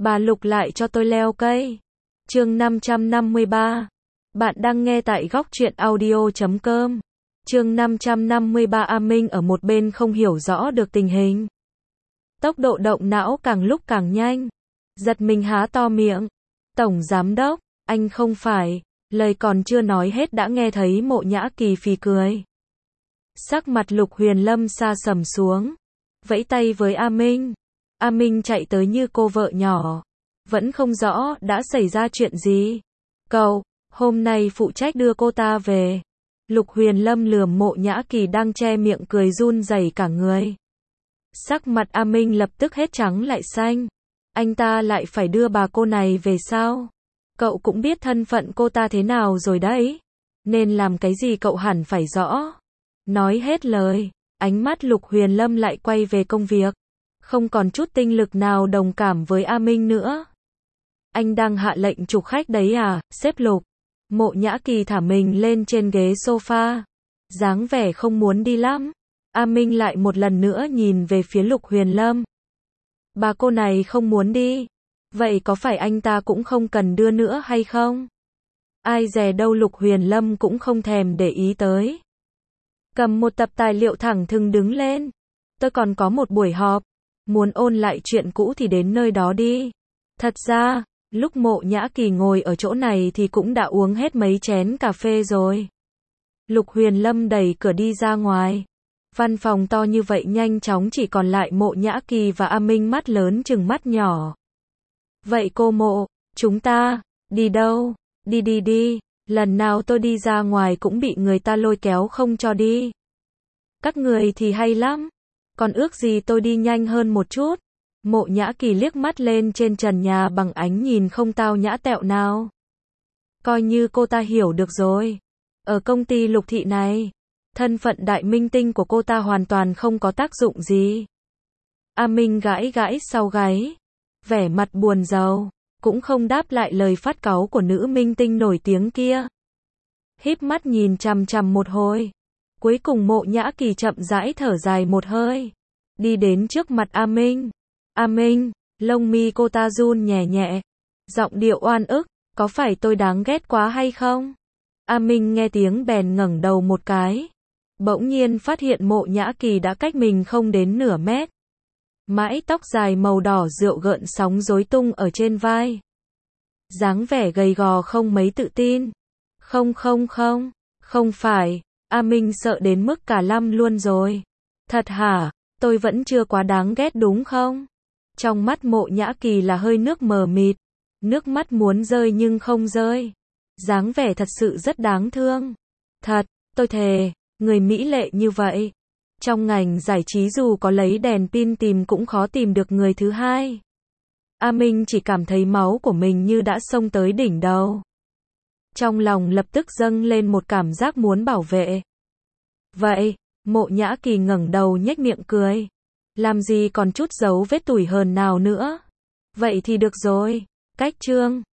Bà Lục lại cho tôi leo cây. Chương 553. Bạn đang nghe tại góc truyện audio.com. Chương 553. A Minh ở một bên không hiểu rõ được tình hình. Tốc độ động não càng lúc càng nhanh. Giật mình há to miệng. Tổng giám đốc, anh không phải. Lời còn chưa nói hết đã nghe thấy Mộ Nhã Kỳ phì cười. Sắc mặt Lục Huyền Lâm sa sầm xuống. Vẫy tay với A Minh. A Minh chạy tới như cô vợ nhỏ. Vẫn không rõ đã xảy ra chuyện gì. Cậu, hôm nay phụ trách đưa cô ta về. Lục Huyền Lâm lườm Mộ Nhã Kỳ đang che miệng cười run rẩy cả người. Sắc mặt A Minh lập tức hết trắng lại xanh. Anh ta lại phải đưa bà cô này về sao? Cậu cũng biết thân phận cô ta thế nào rồi đấy. Nên làm cái gì cậu hẳn phải rõ. Nói hết lời, ánh mắt Lục Huyền Lâm lại quay về công việc. Không còn chút tinh lực nào đồng cảm với A Minh nữa. Anh đang hạ lệnh trục khách đấy à, sếp Lục? Mộ Nhã Kỳ thả mình lên trên ghế sofa. Dáng vẻ không muốn đi lắm. A Minh lại một lần nữa nhìn về phía Lục Huyền Lâm. Bà cô này không muốn đi. Vậy có phải anh ta cũng không cần đưa nữa hay không? Ai dè đâu, Lục Huyền Lâm cũng không thèm để ý tới. Cầm một tập tài liệu thẳng thừng đứng lên. Tôi còn có một buổi họp. Muốn ôn lại chuyện cũ thì đến nơi đó đi. Thật ra, lúc Mộ Nhã Kỳ ngồi ở chỗ này thì cũng đã uống hết mấy chén cà phê rồi. Lục Huyền Lâm đẩy cửa đi ra ngoài. Văn phòng to như vậy nhanh chóng chỉ còn lại Mộ Nhã Kỳ và A Minh mắt lớn chừng mắt nhỏ. Vậy cô Mộ, chúng ta, đi đâu? Đi, lần nào tôi đi ra ngoài cũng bị người ta lôi kéo không cho đi. Các người thì hay lắm. Còn ước gì tôi đi nhanh hơn một chút. Mộ Nhã Kỳ liếc mắt lên trên trần nhà bằng ánh nhìn không tao nhã tẹo nào. Coi như cô ta hiểu được rồi. Ở công ty Lục Thị này, thân phận đại minh tinh của cô ta hoàn toàn không có tác dụng gì. A Minh gãi gãi sau gáy, vẻ mặt buồn rầu, cũng không đáp lại lời phát cáu của nữ minh tinh nổi tiếng kia. Híp mắt nhìn chằm chằm một hồi. Cuối cùng Mộ Nhã Kỳ chậm rãi thở dài một hơi. Đi đến trước mặt A Minh. A Minh, lông mi cô ta run nhẹ nhẹ. Giọng điệu oan ức, có phải tôi đáng ghét quá hay không? A Minh nghe tiếng bèn ngẩng đầu một cái. Bỗng nhiên phát hiện Mộ Nhã Kỳ đã cách mình không đến nửa mét. Mái tóc dài màu đỏ rượu gợn sóng rối tung ở trên vai. Dáng vẻ gầy gò không mấy tự tin. Không phải. A Minh sợ đến mức cả lăm luôn rồi. Thật hả? Tôi vẫn chưa quá đáng ghét đúng không? Trong mắt Mộ Nhã Kỳ là hơi nước mờ mịt. Nước mắt muốn rơi nhưng không rơi. Dáng vẻ thật sự rất đáng thương. Thật, tôi thề, người mỹ lệ như vậy. Trong ngành giải trí dù có lấy đèn pin tìm cũng khó tìm được người thứ hai. A Minh chỉ cảm thấy máu của mình như đã xông tới đỉnh đầu. Trong lòng lập tức dâng lên một cảm giác muốn bảo vệ. Vậy, Mộ Nhã Kỳ ngẩng đầu nhếch miệng cười. Làm gì còn chút dấu vết tủi hờn nào nữa. Vậy thì được rồi. Cách chương